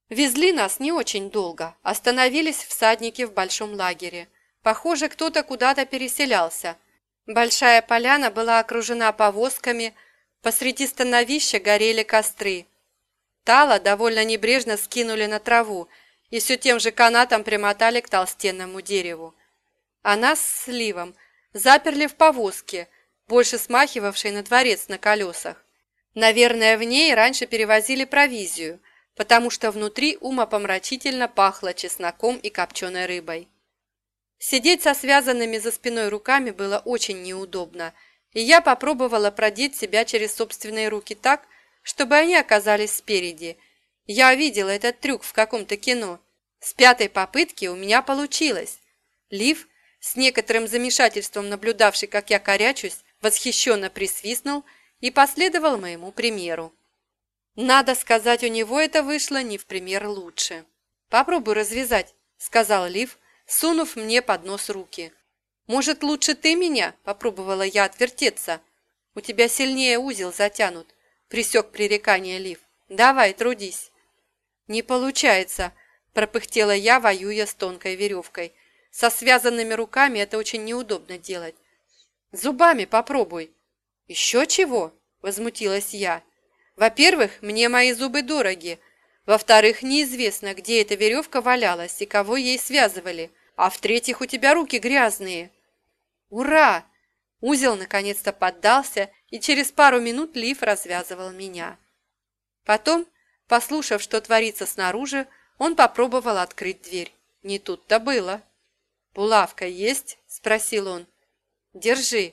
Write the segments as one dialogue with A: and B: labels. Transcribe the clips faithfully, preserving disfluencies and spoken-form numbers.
A: Везли нас не очень долго, остановились всадники в большом лагере. Похоже, кто-то куда-то переселялся. Большая поляна была окружена повозками, посреди становища горели костры. Тала довольно небрежно скинули на траву и все тем же канатом примотали к толстенному дереву. А нас с Ливом заперли в повозке, больше смахивавшей на дворец на колесах. Наверное, в ней раньше перевозили провизию, потому что внутри умопомрачительно пахло чесноком и копченой рыбой. Сидеть со связанными за спиной руками было очень неудобно, и я попробовала продеть себя через собственные руки так, чтобы они оказались спереди. Я видела этот трюк в каком-то кино. С пятой попытки у меня получилось. Лив, с некоторым замешательством наблюдавший, как я корячусь, восхищенно присвистнул и последовал моему примеру. Надо сказать, у него это вышло не в пример лучше. «Попробуй развязать», — сказал Лив, сунув мне под нос руки. «Может, лучше ты меня?» – попробовала я отвертеться. «У тебя сильнее узел затянут», – пресек пререкание Лив. «Давай, трудись». «Не получается», – пропыхтела я, воюя с тонкой веревкой. «Со связанными руками это очень неудобно делать». «Зубами попробуй». «Еще чего?» – возмутилась я. «Во-первых, мне мои зубы дороги. Во-вторых, неизвестно, где эта веревка валялась и кого ей связывали. А в-третьих, у тебя руки грязные». «Ура!» Узел наконец-то поддался, и через пару минут Лив развязывал меня. Потом, послушав, что творится снаружи, он попробовал открыть дверь. Не тут-то было. «Булавка есть?» – спросил он. «Держи».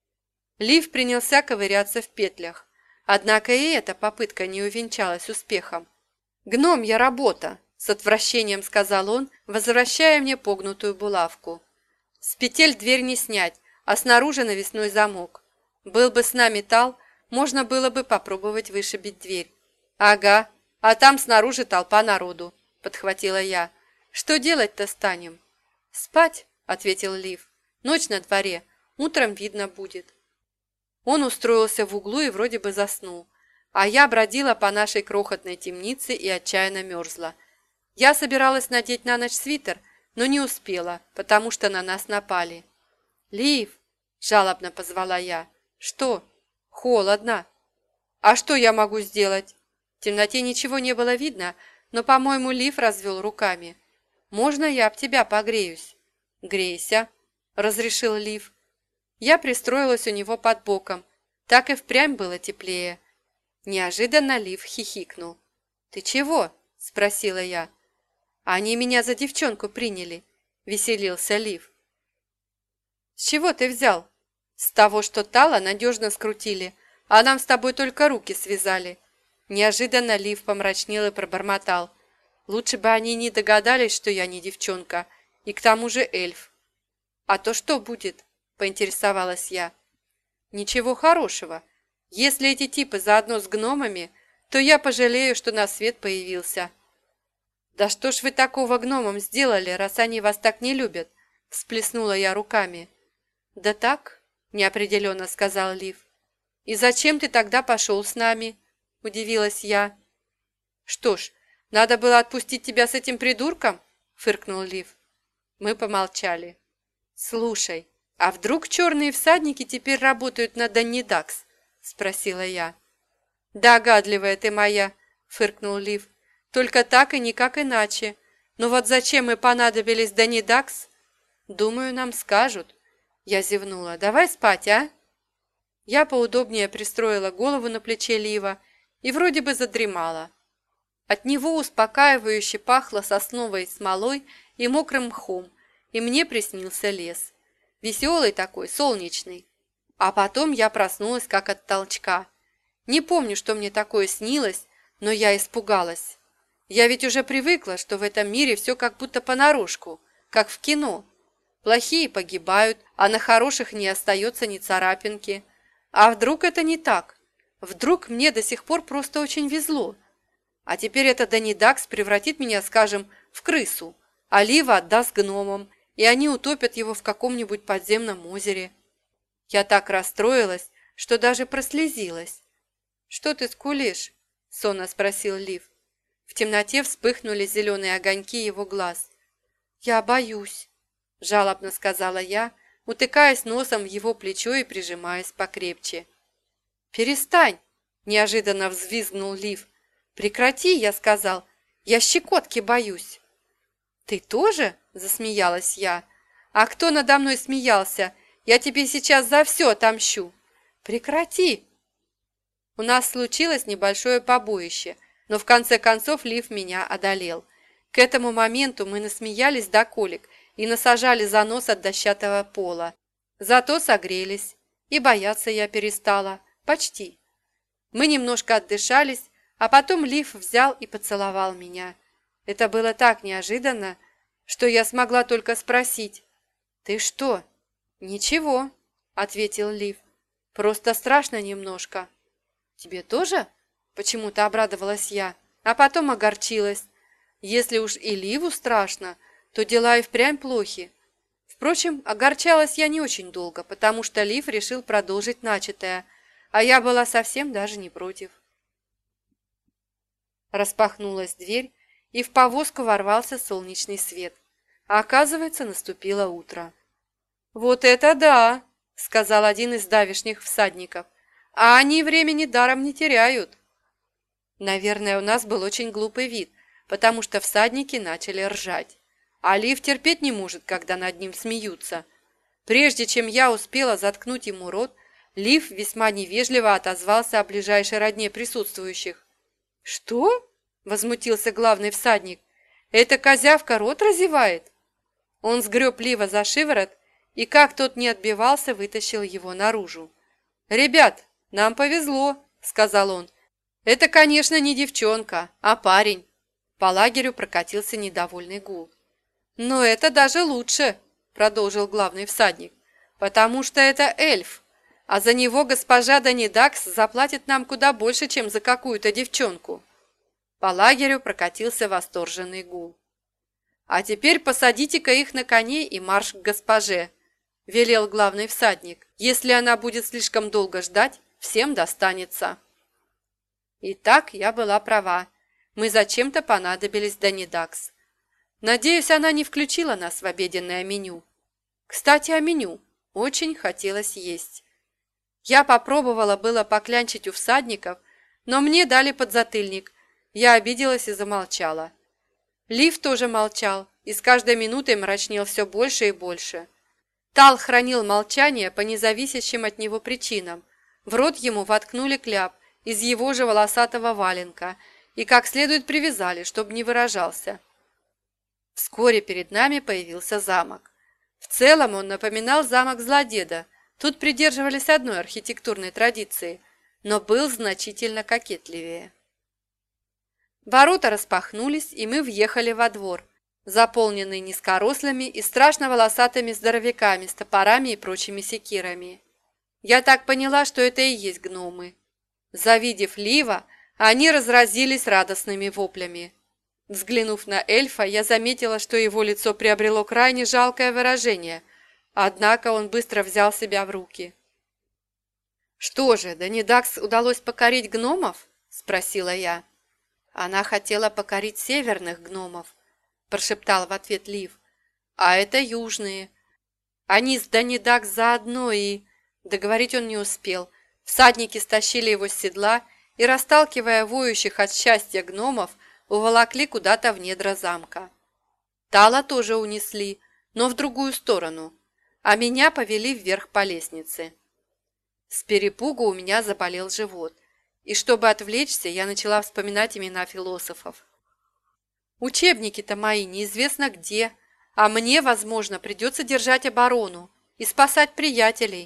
A: Лив принялся ковыряться в петлях. Однако и эта попытка не увенчалась успехом. «Гномья работа!» – с отвращением сказал он, возвращая мне погнутую булавку. «С петель дверь не снять, а снаружи навесной замок. Был бы с нами Тал, можно было бы попробовать вышибить дверь». «Ага, а там снаружи толпа народу», – подхватила я. «Что делать-то станем?» «Спать», – ответил Лив. «Ночь на дворе, утром видно будет». Он устроился в углу и вроде бы заснул, а я бродила по нашей крохотной темнице и отчаянно мерзла. Я собиралась надеть на ночь свитер, но не успела, потому что на нас напали. «Лив!» – жалобно позвала я. «Что?» «Холодно». «А что я могу сделать?» В темноте ничего не было видно, но, по-моему, Лив развел руками. «Можно я об тебя погреюсь?» «Грейся», – разрешил Лив. Я пристроилась у него под боком. Так и впрямь было теплее. Неожиданно Лив хихикнул. «Ты чего?» – спросила я. «Они меня за девчонку приняли», – веселился Лив. «С чего ты взял?» «С того, что Тала надежно скрутили, а нам с тобой только руки связали». Неожиданно Лив помрачнел и пробормотал. «Лучше бы они не догадались, что я не девчонка, и к тому же эльф». «А то что будет?» – поинтересовалась я. «Ничего хорошего. Если эти типы заодно с гномами, то я пожалею, что на свет появился». «Да что ж вы такого гномам сделали, раз они вас так не любят?» – всплеснула я руками. «Да так», – неопределенно сказал Лив. «И зачем ты тогда пошел с нами?» – удивилась я. «Что ж, надо было отпустить тебя с этим придурком?» – фыркнул Лив. Мы помолчали. «Слушай, а вдруг черные всадники теперь работают на Даннидакс?» – спросила я. «Догадливая ты моя», – фыркнул Лив. «Только так и никак иначе. Но вот зачем мы понадобились Даннидакс?» «Думаю, нам скажут». Я зевнула. «Давай спать, а?» Я поудобнее пристроила голову на плече Лива и вроде бы задремала. От него успокаивающе пахло сосновой смолой и мокрым мхом, и мне приснился лес. Веселый такой, солнечный. А потом я проснулась как от толчка. Не помню, что мне такое снилось, но я испугалась. Я ведь уже привыкла, что в этом мире все как будто понарошку, как в кино. Плохие погибают, а на хороших не остается ни царапинки. А вдруг это не так? Вдруг мне до сих пор просто очень везло? А теперь это Даннидакс превратит меня, скажем, в крысу, а Лива отдаст гномам, и они утопят его в каком-нибудь подземном озере. Я так расстроилась, что даже прослезилась. «Что ты скулишь?» – сонно спросил Лив. В темноте вспыхнули зеленые огоньки его глаз. «Я боюсь», – жалобно сказала я, утыкаясь носом в его плечо и прижимаясь покрепче. «Перестань!» – неожиданно взвизгнул Лив. «Прекрати!» – я сказал. «Я щекотки боюсь». «Ты тоже?» – засмеялась я. «А кто надо мной смеялся? Я тебе сейчас за все отомщу!» «Прекрати!» У нас случилось небольшое побоище, но в конце концов Лив меня одолел. К этому моменту мы насмеялись до колик и насажали за нос от дощатого пола. Зато согрелись, и бояться я перестала. Почти. Мы немножко отдышались, а потом Лив взял и поцеловал меня. Это было так неожиданно, что я смогла только спросить: «Ты что?» «Ничего», — ответил Лив. «Просто страшно немножко». «Тебе тоже?» — почему-то обрадовалась я, а потом огорчилась. Если уж и Ливу страшно, то дела и впрямь плохи. Впрочем, огорчалась я не очень долго, потому что Лив решил продолжить начатое, а я была совсем даже не против. Распахнулась дверь, и в повозку ворвался солнечный свет. А оказывается, наступило утро. «Вот это да!» — сказал один из давешних всадников. «А они времени даром не теряют». Наверное, у нас был очень глупый вид, потому что всадники начали ржать. А Лив терпеть не может, когда над ним смеются. Прежде чем я успела заткнуть ему рот, Лив весьма невежливо отозвался о ближайшей родне присутствующих. «Что?» – возмутился главный всадник. «Эта козявка рот разевает?» Он сгреб Лива за шиворот и, как тот не отбивался, вытащил его наружу. «Ребят, нам повезло», – сказал он. «Это, конечно, не девчонка, а парень». По лагерю прокатился недовольный гул. «Но это даже лучше», – продолжил главный всадник, «потому что это эльф. А за него госпожа Данидакс заплатит нам куда больше, чем за какую-то девчонку». По лагерю прокатился восторженный гул. «А теперь посадите-ка их на коней и марш к госпоже», – велел главный всадник. «Если она будет слишком долго ждать, всем достанется». Итак, я была права. Мы зачем-то понадобились Данидакс. Надеюсь, она не включила нас в обеденное меню. Кстати, о меню. Очень хотелось есть. Я попробовала было поклянчить у всадников, но мне дали подзатыльник. Я обиделась и замолчала. Лив тоже молчал и с каждой минутой мрачнел все больше и больше. Тал хранил молчание по независящим от него причинам. В рот ему воткнули кляп из его же волосатого валенка и как следует привязали, чтобы не выражался. Вскоре перед нами появился замок. В целом он напоминал замок злодеда. Тут придерживались одной архитектурной традиции, но был значительно кокетливее. Ворота распахнулись, и мы въехали во двор, заполненный низкорослыми и страшно волосатыми здоровяками с топорами и прочими секирами. Я так поняла, что это и есть гномы. Завидев Лива, они разразились радостными воплями. Взглянув на эльфа, я заметила, что его лицо приобрело крайне жалкое выражение, однако он быстро взял себя в руки. «Что же, Данидакс удалось покорить гномов?» – спросила я. «Она хотела покорить северных гномов», – прошептал в ответ Лив. «А это южные. Они с Данидакс заодно и...» Договорить он не успел. Всадники стащили его с седла и, расталкивая воющих от счастья гномов, уволокли куда-то в недра замка. Тала тоже унесли, но в другую сторону, а меня повели вверх по лестнице. С перепугу у меня заболел живот, и чтобы отвлечься, я начала вспоминать имена философов. Учебники-то мои неизвестно где, а мне, возможно, придется держать оборону и спасать приятелей.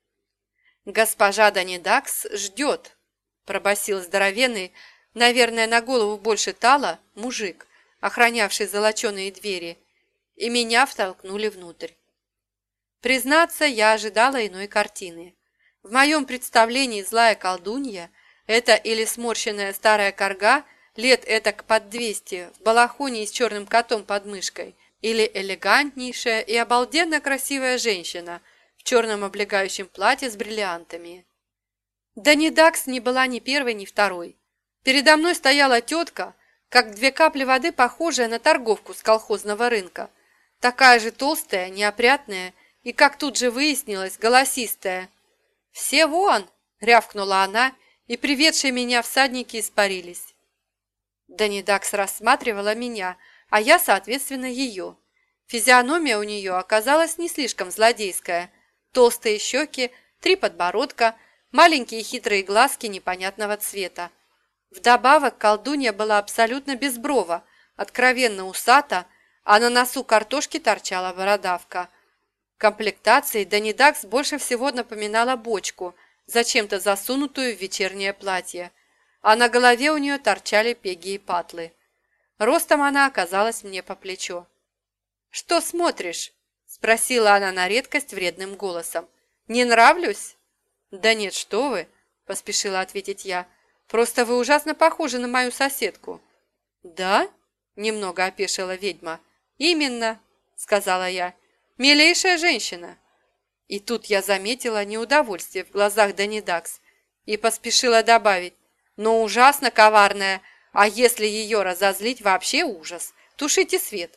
A: «Госпожа Данидакс ждет», – пробасил здоровенный, наверное, на голову больше Тала, мужик, охранявший золоченые двери, и меня втолкнули внутрь. Признаться, я ожидала иной картины. В моем представлении злая колдунья – это или сморщенная старая корга, лет этак под двести, в балахоне и с черным котом под мышкой, или элегантнейшая и обалденно красивая женщина в черном облегающем платье с бриллиантами. Данидакс не была ни первой, ни второй. Передо мной стояла тетка, как две капли воды, похожая на торговку с колхозного рынка. Такая же толстая, неопрятная и, как тут же выяснилось, голосистая. «Все вон!» – рявкнула она, и приведшие меня всадники испарились. Данидакс рассматривала меня, а я, соответственно, ее. Физиономия у нее оказалась не слишком злодейская. Толстые щеки, три подбородка, маленькие хитрые глазки непонятного цвета. Вдобавок колдунья была абсолютно безброва, откровенно усата, а на носу картошки торчала бородавка. Комплектацией Данидакс больше всего напоминала бочку, зачем-то засунутую в вечернее платье, а на голове у нее торчали пеги и патлы. Ростом она оказалась мне по плечо. «Что смотришь?» – спросила она на редкость вредным голосом. «Не нравлюсь?» «Да нет, что вы!» – поспешила ответить я. «Просто вы ужасно похожи на мою соседку». «Да?» – немного опешила ведьма. «Именно», – сказала я. «Милейшая женщина». И тут я заметила неудовольствие в глазах Данидакс и поспешила добавить: «Но ужасно коварная, а если ее разозлить, вообще ужас. Тушите свет».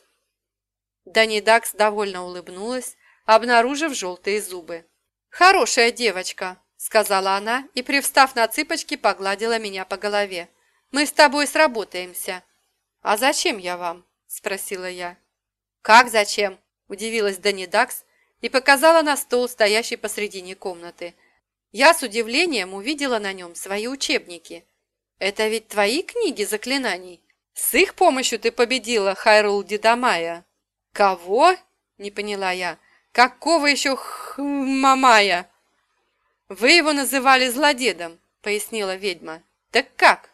A: Данидакс довольно улыбнулась, обнаружив желтые зубы. «Хорошая девочка», – сказала она и, привстав на цыпочки, погладила меня по голове. «Мы с тобой сработаемся». «А зачем я вам?» – спросила я. «Как зачем?» – удивилась Данидакс и показала на стол, стоящий посредине комнаты. Я с удивлением увидела на нем свои учебники. «Это ведь твои книги заклинаний? С их помощью ты победила Хайрул Дидамая». «Кого?» – не поняла я. «Какого еще Хмамая?» «Вы его называли злодедом», – пояснила ведьма. «Так как?»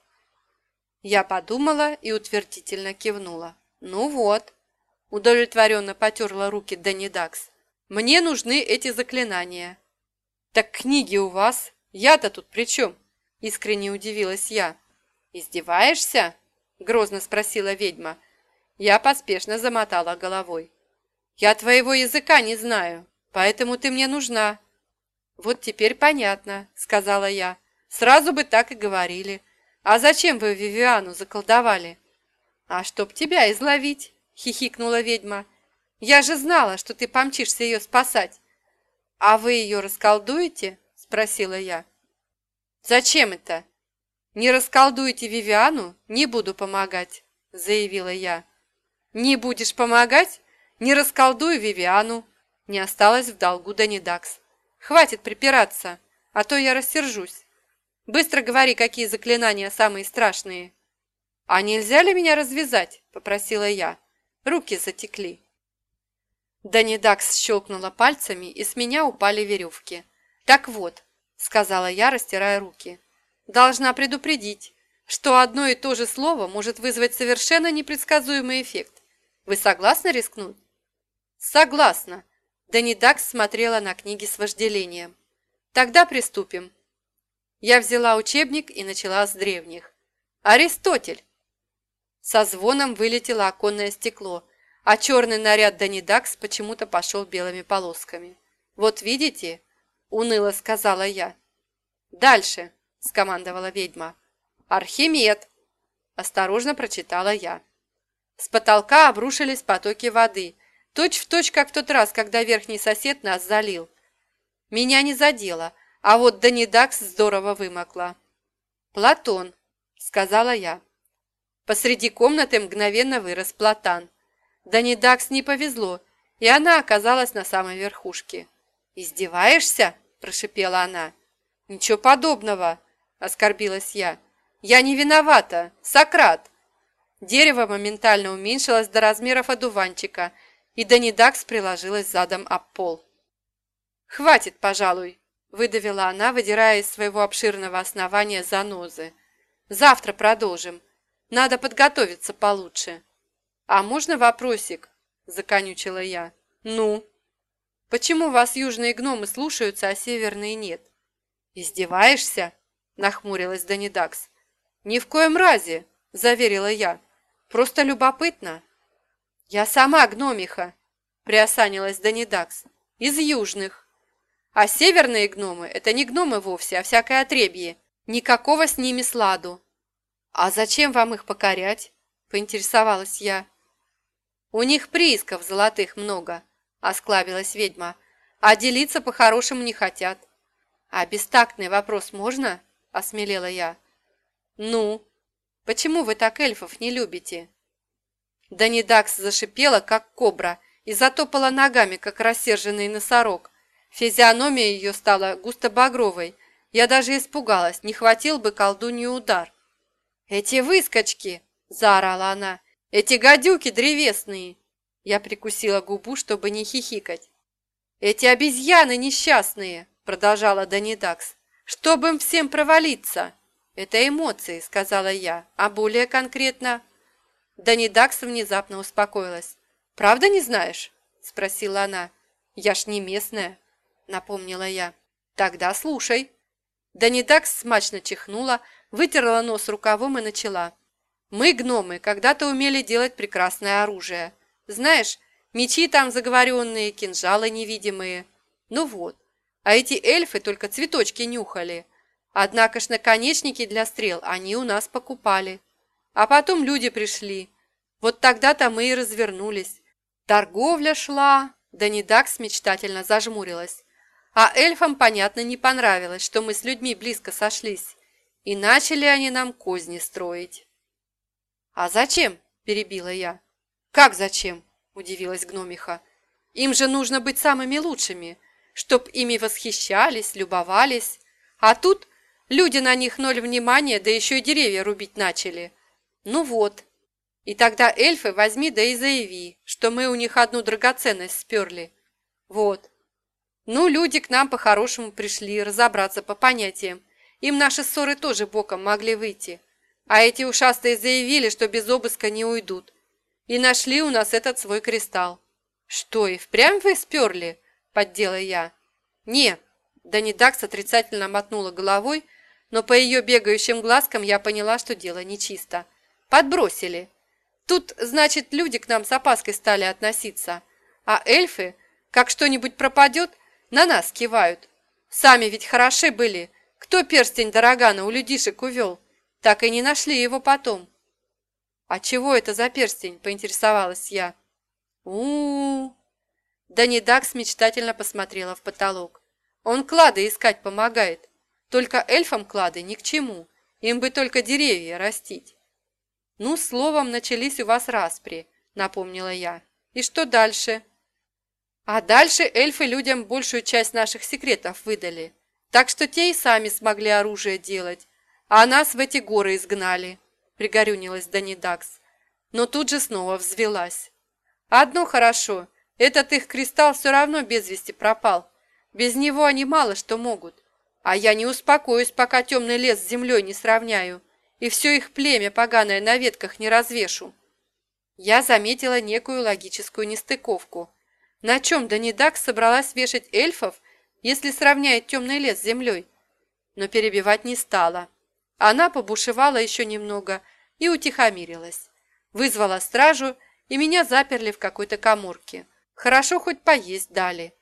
A: Я подумала и утвердительно кивнула. «Ну вот», – удовлетворенно потерла руки Данидакс. «Мне нужны эти заклинания». «Так книги у вас? Я-то тут при чем?» – искренне удивилась я. «Издеваешься?» – грозно спросила ведьма. Я поспешно замотала головой. «Я твоего языка не знаю, поэтому ты мне нужна». «Вот теперь понятно», – сказала я. «Сразу бы так и говорили. А зачем вы Вивиану заколдовали?» «А чтоб тебя изловить», – хихикнула ведьма. «Я же знала, что ты помчишься ее спасать». «А вы ее расколдуете?» – спросила я. «Зачем это?» «Не расколдуете Вивиану, не буду помогать», – заявила я. «Не будешь помогать? Не расколдую Вивиану», – не осталось в долгу Данидакс. «Хватит припираться, а то я рассержусь. Быстро говори, какие заклинания самые страшные». «А нельзя ли меня развязать?» – попросила я. Руки затекли. Данидакс щелкнула пальцами, и с меня упали веревки. «Так вот», – сказала я, растирая руки, – «должна предупредить, что одно и то же слово может вызвать совершенно непредсказуемый эффект. Вы согласны рискнуть?» «Согласна», – Данидакс смотрела на книги с вожделением. «Тогда приступим». Я взяла учебник и начала с древних. «Аристотель!» Со звоном вылетело оконное стекло, а черный наряд Данидакс почему-то пошел белыми полосками. «Вот видите?» – уныло сказала я. «Дальше!» – скомандовала ведьма. «Архимед!» – осторожно прочитала я. С потолка обрушились потоки воды, точь-в-точь, как в тот раз, когда верхний сосед нас залил. Меня не задело, а вот Данидакс здорово вымокла. «Платон!» – сказала я. Посреди комнаты мгновенно вырос платан. Данидакс не повезло, и она оказалась на самой верхушке. «Издеваешься?» – прошипела она. «Ничего подобного!» – оскорбилась я. «Я не виновата! Сократ!» Дерево моментально уменьшилось до размеров одуванчика, и Данидакс приложилась задом об пол. «Хватит, пожалуй!» – выдавила она, выдирая из своего обширного основания занозы. «Завтра продолжим. Надо подготовиться получше». «А можно вопросик?» – законючила я. «Ну?» «Почему вас южные гномы слушаются, а северные нет?» «Издеваешься?» – нахмурилась Данидакс. «Ни в коем разе!» – заверила я. «Просто любопытно». «Я сама гномиха!» – приосанилась Данидакс. «Из южных. А северные гномы – это не гномы вовсе, а всякое отребье. Никакого с ними сладу». «А зачем вам их покорять?» поинтересовалась я. «У них приисков золотых много», – осклабилась ведьма, – «а делиться по-хорошему не хотят». «А бестактный вопрос можно?» – осмелела я. «Ну, почему вы так эльфов не любите?» Данидакс зашипела, как кобра, и затопала ногами, как рассерженный носорог. Физиономия ее стала густо-багровой. Я даже испугалась, не хватил бы колдунью удар. «Эти выскочки!» – заорала она. «Эти гадюки древесные!» Я прикусила губу, чтобы не хихикать. «Эти обезьяны несчастные!» – продолжала Данидакс. «Чтобы им всем провалиться!» «Это эмоции», – сказала я, – «а более конкретно...» Данидакс внезапно успокоилась. «Правда не знаешь?» – спросила она. «Я ж не местная», – напомнила я. «Тогда слушай». Данидакс смачно чихнула, вытерла нос рукавом и начала. «Мы, гномы, когда-то умели делать прекрасное оружие. Знаешь, мечи там заговоренные, кинжалы невидимые. Ну вот, а эти эльфы только цветочки нюхали. Однако ж наконечники для стрел они у нас покупали. А потом люди пришли. Вот тогда-то мы и развернулись. Торговля шла». Данидакс мечтательно зажмурилась. А эльфам, понятно, не понравилось, что мы с людьми близко сошлись. И начали они нам козни строить. «А зачем?» – перебила я. «Как зачем?» – удивилась гномиха. «Им же нужно быть самыми лучшими, чтоб ими восхищались, любовались. А тут люди на них ноль внимания, да еще и деревья рубить начали. Ну вот. И тогда эльфы возьми да и заяви, что мы у них одну драгоценность сперли. Вот. Ну, люди к нам по-хорошему пришли разобраться по понятиям. Им наши ссоры тоже боком могли выйти. А эти ушастые заявили, что без обыска не уйдут. И нашли у нас этот свой кристалл». «Что, и впрямь вы сперли?» – поддела я. «Не», – Данидакс отрицательно мотнула головой, но по ее бегающим глазкам я поняла, что дело нечисто. «Подбросили. Тут, значит, люди к нам с опаской стали относиться, а эльфы, как что-нибудь пропадет, на нас кивают. Сами ведь хороши были. Кто перстень Дорогана у людишек увел? Так и не нашли его потом». «А чего это за перстень?» – поинтересовалась я. У-у-у. Данидакс мечтательно посмотрела в потолок. «Он клады искать помогает. Только эльфам клады ни к чему. Им бы только деревья растить». «Ну, словом, начались у вас распри», – напомнила я. «И что дальше?» «А дальше эльфы людям большую часть наших секретов выдали. Так что те и сами смогли оружие делать, а нас в эти горы изгнали», – пригорюнилась Данидакс. Но тут же снова взвелась. «Одно хорошо, этот их кристалл все равно без вести пропал. Без него они мало что могут. А я не успокоюсь, пока темный лес с землей не сравняю и все их племя поганое на ветках не развешу». Я заметила некую логическую нестыковку. На чем Данидакс собралась вешать эльфов, если сравняет темный лес с землей? Но перебивать не стала. Она побушевала еще немного и утихомирилась. Вызвала стражу, и меня заперли в какой-то каморке. Хорошо хоть поесть дали.